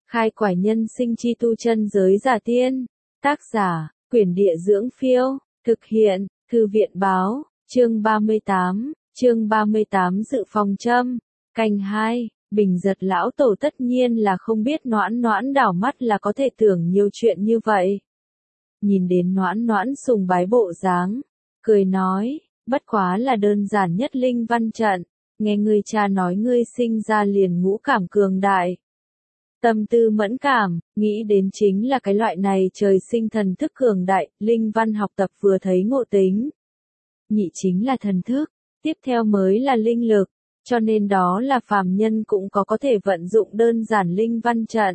Khai quải nhân sinh chi tu chân giới giả tiên. Tác giả, Quyển Địa Dưỡng Phiêu. Thực hiện, Thư viện Báo. Chương 38, Dự phòng châm. Canh 2, Bình Giật lão tổ tất nhiên là không biết Noãn Noãn đảo mắt là có thể tưởng nhiều chuyện như vậy. Nhìn đến Noãn Noãn sùng bái bộ dáng, cười nói, bất quá là đơn giản nhất linh văn trận, nghe ngươi cha nói ngươi sinh ra liền ngũ cảm cường đại. Tâm tư mẫn cảm, nghĩ đến chính là cái loại này trời sinh thần thức cường đại, linh văn học tập vừa thấy ngộ tính. Nhị chính là thần thức, tiếp theo mới là linh lực, cho nên đó là phàm nhân cũng có thể vận dụng đơn giản linh văn trận.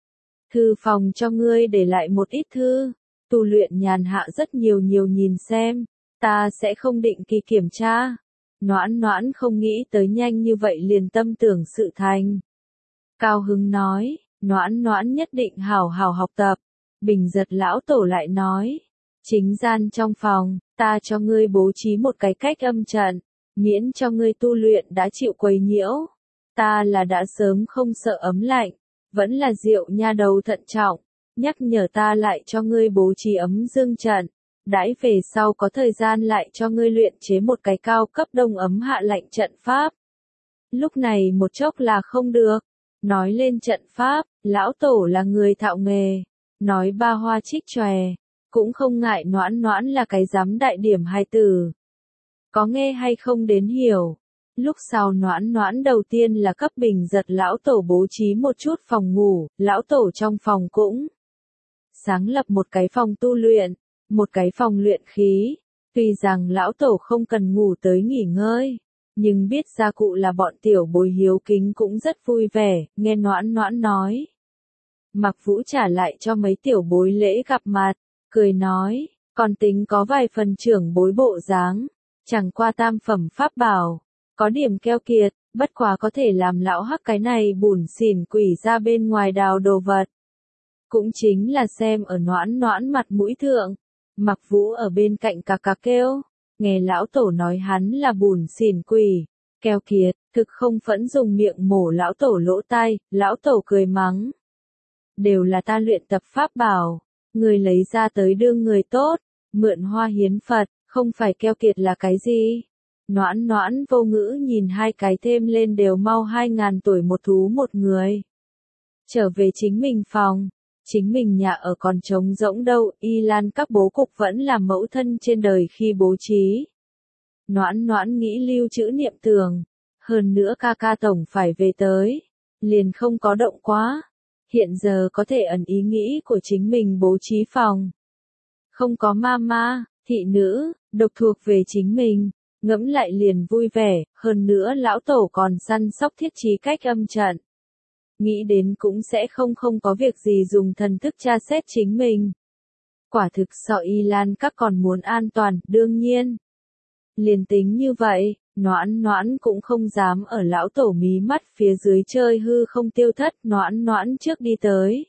Thư phòng cho ngươi để lại một ít thư, tu luyện nhàn hạ rất nhiều nhìn xem, ta sẽ không định kỳ kiểm tra. Noãn Noãn không nghĩ tới nhanh như vậy liền tâm tưởng sự thành. Cao hứng nói, Noãn Noãn nhất định hảo hảo học tập. Bình Giật lão tổ lại nói, chính gian trong phòng, ta cho ngươi bố trí một cái cách âm trận, miễn cho ngươi tu luyện đã chịu quấy nhiễu. Ta là đã sớm không sợ ấm lạnh, vẫn là Diệu nha đầu thận trọng, nhắc nhở ta lại cho ngươi bố trí ấm dương trận, đãi về sau có thời gian lại cho ngươi luyện chế một cái cao cấp đông ấm hạ lạnh trận pháp. Lúc này một chốc là không được. Nói lên trận pháp, lão tổ là người thạo nghề, nói ba hoa trích chòe, cũng không ngại Noãn Noãn là cái giám đại điểm hài tử. Có nghe hay không đến hiểu. Lúc sau Noãn Noãn đầu tiên là cấp Bình Giật lão tổ bố trí một chút phòng ngủ, lão tổ trong phòng cũng sáng lập một cái phòng tu luyện, một cái phòng luyện khí. Tuy rằng lão tổ không cần ngủ tới nghỉ ngơi, nhưng biết gia cụ là bọn tiểu bối hiếu kính cũng rất vui vẻ, nghe Noãn Noãn nói. Mặc Vũ trả lại cho mấy tiểu bối lễ gặp mặt, cười nói, còn tính có vài phần trưởng bối bộ dáng, chẳng qua tam phẩm pháp bảo, có điểm keo kiệt, bất quá có thể làm lão hắc cái này bủn xỉn quỷ ra bên ngoài đào đồ vật. Cũng chính là xem ở Noãn Noãn mặt mũi thượng, Mặc Vũ ở bên cạnh cà cà kêu. Nghe lão tổ nói hắn là bùn xỉn quỷ, keo kiệt, thực không phẫn dùng miệng mổ lão tổ lỗ tai, lão tổ cười mắng. Đều là ta luyện tập pháp bảo, người lấy ra tới đương người tốt, mượn hoa hiến Phật, không phải keo kiệt là cái gì? Noãn Noãn vô ngữ nhìn hai cái thêm lên đều mau 2000 tuổi một thú một người. Trở về chính mình phòng. Chính mình nhà ở còn trống rỗng đâu, Y Lan các bố cục vẫn là mẫu thân trên đời khi bố trí. Noãn Noãn nghĩ lưu trữ niệm tưởng, hơn nữa ca tổng phải về tới, liền không có động quá. Hiện giờ có thể ẩn ý nghĩ của chính mình bố trí phòng. Không có mama, thị nữ, độc thuộc về chính mình, ngẫm lại liền vui vẻ, hơn nữa lão tổ còn săn sóc thiết trí cách âm trận. Nghĩ đến cũng sẽ không có việc gì dùng thần thức tra xét chính mình. Quả thực sợ Y Lan các còn muốn an toàn, đương nhiên. Liền tính như vậy, Noãn Noãn cũng không dám ở lão tổ mí mắt phía dưới chơi hư không tiêu thất, Noãn Noãn trước đi tới.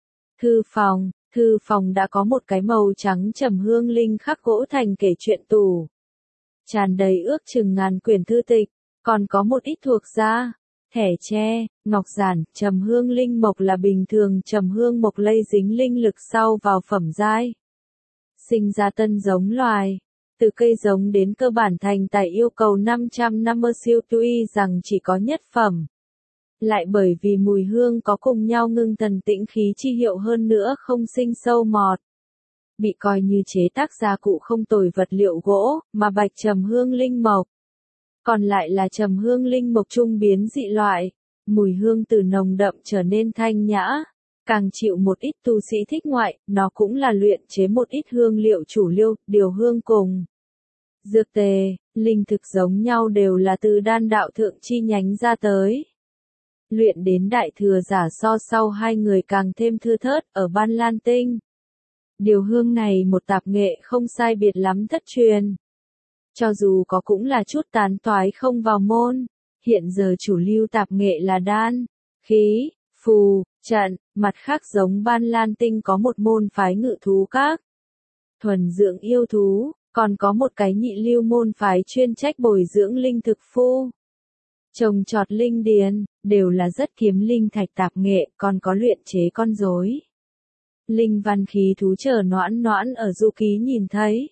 Thư phòng đã có một cái màu trắng trầm hương linh khắc gỗ thành kể chuyện tủ. Tràn đầy ước chừng 1000 quyển thư tịch, còn có một ít thuộc da. Thẻ tre, ngọc giản, trầm hương linh mộc là bình thường trầm hương mộc lây dính linh lực sau vào phẩm giai. Sinh ra tân giống loài, từ cây giống đến cơ bản thành tài yêu cầu 550 siêu tuy rằng chỉ có nhất phẩm. Lại bởi vì mùi hương có cùng nhau ngưng thần tĩnh khí chi hiệu hơn nữa không sinh sâu mọt. Bị coi như chế tác gia cụ không tồi vật liệu gỗ, mà bạch trầm hương linh mộc. Còn lại là trầm hương linh mộc trung biến dị loại, mùi hương từ nồng đậm trở nên thanh nhã, càng chịu một ít tu sĩ thích ngoại, nó cũng là luyện chế một ít hương liệu chủ liêu, điều hương cùng. Dược tề, linh thực giống nhau đều là từ đan đạo thượng chi nhánh ra tới. Luyện đến đại thừa giả so sau hai người càng thêm thưa thớt ở Ban Lan Tinh. Điều hương này một tạp nghệ không sai biệt lắm thất truyền. Cho dù có cũng là chút tán toái không vào môn, hiện giờ chủ lưu tạp nghệ là đan, khí, phù, trận, mặt khác giống Ban Lan Tinh có một môn phái ngự thú các. Thuần dưỡng yêu thú, còn có một cái nhị lưu môn phái chuyên trách bồi dưỡng linh thực phu. trồng trọt linh điền, đều là rất kiếm linh thạch tạp nghệ, còn có luyện chế con rối. Linh văn khí thú chờ Noãn Noãn ở du ký nhìn thấy.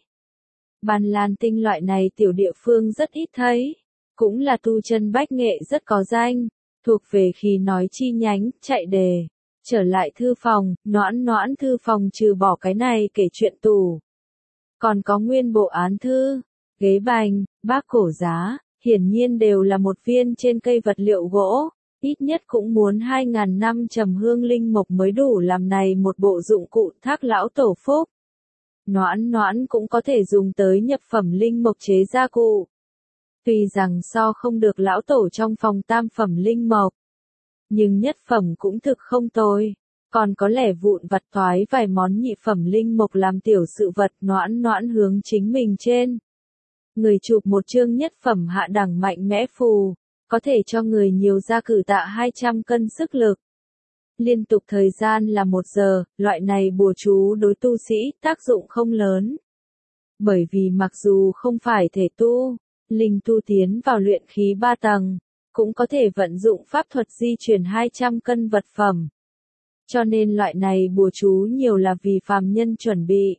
Ban Lan Tinh loại này tiểu địa phương rất ít thấy, cũng là tu chân bách nghệ rất có danh, thuộc về khi nói chi nhánh, chạy đề. Trở lại thư phòng, Noãn Noãn thư phòng trừ bỏ cái này kể chuyện tủ. Còn có nguyên bộ án thư, ghế bành, bác cổ giá, hiển nhiên đều là một viên trên cây vật liệu gỗ, ít nhất cũng muốn 2.000 năm trầm hương linh mộc mới đủ làm này một bộ dụng cụ thác lão tổ phúc. Noãn Noãn cũng có thể dùng tới nhập phẩm linh mộc chế gia cụ. Tuy rằng so không được lão tổ trong phòng tam phẩm linh mộc, nhưng nhất phẩm cũng thực không tồi. Còn có lẻ vụn vặt thoái vài món nhị phẩm linh mộc làm tiểu sự vật. Noãn Noãn hướng chính mình trên người chụp một chương nhất phẩm hạ đẳng mạnh mẽ phù, có thể cho người nhiều gia cử tạ 200 cân sức lực. Liên tục thời gian là 1 giờ, loại này bùa chú đối tu sĩ tác dụng không lớn. Bởi vì mặc dù không phải thể tu, linh tu tiến vào luyện khí 3 tầng, cũng có thể vận dụng pháp thuật di chuyển 200 cân vật phẩm. Cho nên loại này bùa chú nhiều là vì phàm nhân chuẩn bị.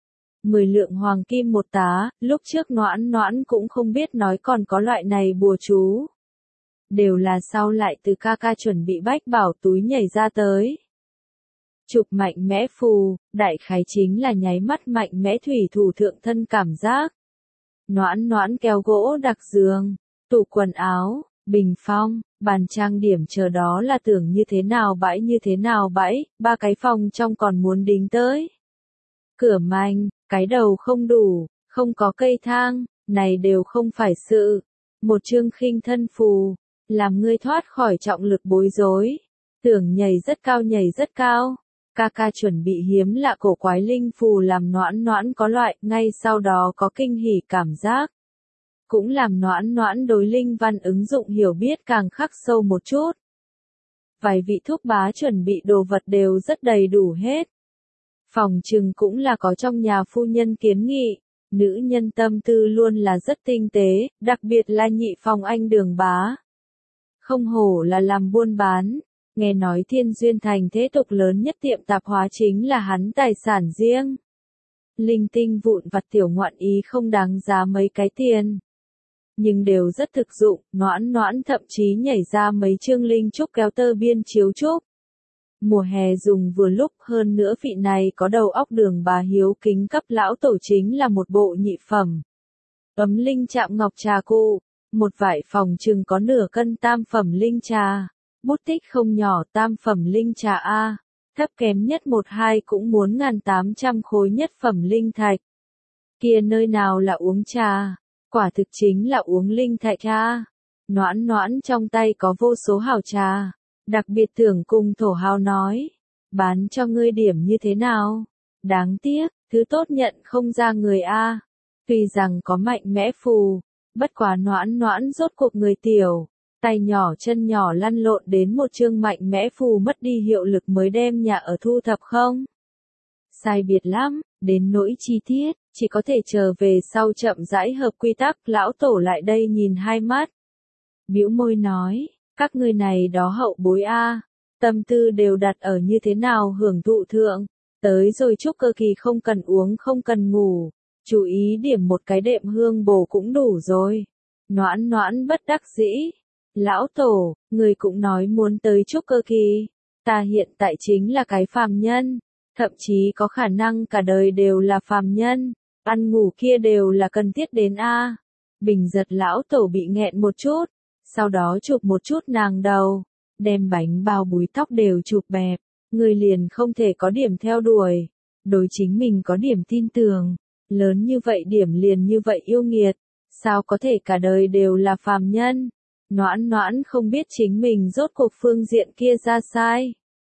10 lượng hoàng kim một tá, lúc trước Noãn Noãn cũng không biết nói còn có loại này bùa chú. Đều là sau lại từ ca ca chuẩn bị bách bảo túi nhảy ra tới. Chụp mạnh mẽ phù, đại khái chính là nháy mắt mạnh mẽ thủy thủ thượng thân cảm giác. Noãn Noãn kéo gỗ đặc giường, tủ quần áo, bình phong, bàn trang điểm chờ đó là tưởng như thế nào bãi, 3 cái phòng trong còn muốn đính tới. Cửa manh, cái đầu không đủ, không có cây thang, này đều không phải sự. Một chương khinh thân phù, làm ngươi thoát khỏi trọng lực bối rối. Tưởng nhảy rất cao. Ca ca chuẩn bị hiếm lạ cổ quái linh phù làm Noãn Noãn có loại, ngay sau đó có kinh hỉ cảm giác. Cũng làm Noãn Noãn đối linh văn ứng dụng hiểu biết càng khắc sâu một chút. Vài vị thúc bá chuẩn bị đồ vật đều rất đầy đủ hết. Phòng trừng cũng là có trong nhà phu nhân kiến nghị, nữ nhân tâm tư luôn là rất tinh tế, đặc biệt là nhị phòng anh Đường bá. Không hổ là làm buôn bán, nghe nói Thiên Duyên Thành thế tục lớn nhất tiệm tạp hóa chính là hắn tài sản riêng. Linh tinh vụn vặt tiểu ngoạn ý không đáng giá mấy cái tiền, nhưng đều rất thực dụng. Noãn Noãn thậm chí nhảy ra mấy chương linh trúc kéo tơ biên chiếu trúc. Mùa hè dùng vừa lúc, hơn nữa vị này có đầu óc Đường bá hiếu kính cấp lão tổ chính là một bộ nhị phẩm. Ấm linh chạm ngọc trà cụ, một vải phòng chừng có nửa cân tam phẩm linh trà, bút tích không nhỏ tam phẩm linh trà A, thấp kém nhất 1-2 cũng muốn 1.800 khối nhất phẩm linh thạch. Kia nơi nào là uống trà, quả thực chính là uống linh thạch A. Noãn Noãn trong tay có vô số hào trà, đặc biệt tưởng cùng thổ hào nói, bán cho ngươi điểm như thế nào? Đáng tiếc, thứ tốt nhận không ra người A. Tuy rằng có mạnh mẽ phù, bất quá Noãn Noãn rốt cuộc người tiểu, tay nhỏ chân nhỏ lăn lộn đến một chương mạnh mẽ phù mất đi hiệu lực mới đem nhà ở thu thập không? Sai biệt lắm, đến nỗi chi tiết, chỉ có thể chờ về sau chậm rãi hợp quy tắc. Lão tổ lại đây nhìn hai mắt, bĩu môi nói, các ngươi này đó hậu bối A, tâm tư đều đặt ở như thế nào hưởng thụ thượng, tới rồi chúc cơ kỳ không cần uống không cần ngủ, chú ý điểm một cái đệm hương bổ cũng đủ rồi. Noãn Noãn bất đắc dĩ, lão tổ, người cũng nói muốn tới chúc cơ kỳ, ta hiện tại chính là cái phàm nhân, thậm chí có khả năng cả đời đều là phàm nhân, ăn ngủ kia đều là cần thiết đến A. Bình giật lão tổ bị nghẹn một chút, sau đó chụp một chút nàng đầu, đem bánh bao búi tóc đều chụp bẹp, người liền không thể có điểm theo đuổi, đối chính mình có điểm tin tưởng, lớn như vậy điểm liền như vậy yêu nghiệt, sao có thể cả đời đều là phàm nhân. Noãn Noãn không biết chính mình rốt cuộc phương diện kia ra sai.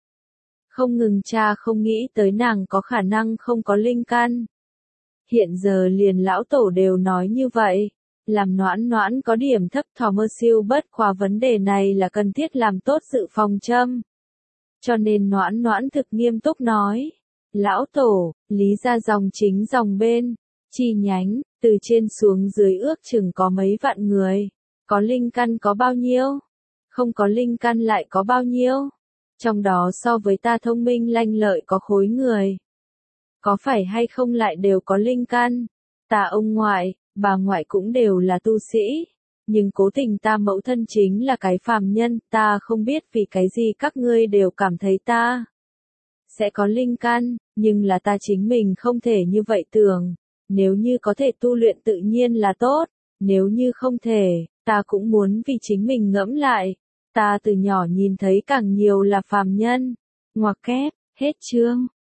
Không ngừng cha không nghĩ tới nàng có khả năng không có linh căn. Hiện giờ liền lão tổ đều nói như vậy, làm Noãn Noãn có điểm thấp thỏm mơ siêu bất khóa vấn đề này là cần thiết làm tốt dự phòng châm. Cho nên Noãn Noãn thực nghiêm túc nói, lão tổ, lý ra dòng chính dòng bên, chi nhánh, từ trên xuống dưới ước chừng có mấy vạn người. Có linh căn có bao nhiêu? Không có linh căn lại có bao nhiêu? Trong đó so với ta thông minh lanh lợi có khối người. Có phải hay không lại đều có linh căn? Ta ông ngoại, bà ngoại cũng đều là tu sĩ. Nhưng cố tình ta mẫu thân chính là cái phàm nhân, ta không biết vì cái gì các ngươi đều cảm thấy ta sẽ có linh căn, nhưng là ta chính mình không thể như vậy tưởng. Nếu như có thể tu luyện tự nhiên là tốt, nếu như không thể, ta cũng muốn vì chính mình ngẫm lại. Ta từ nhỏ nhìn thấy càng nhiều là phàm nhân. Ngoặc kép, hết chương.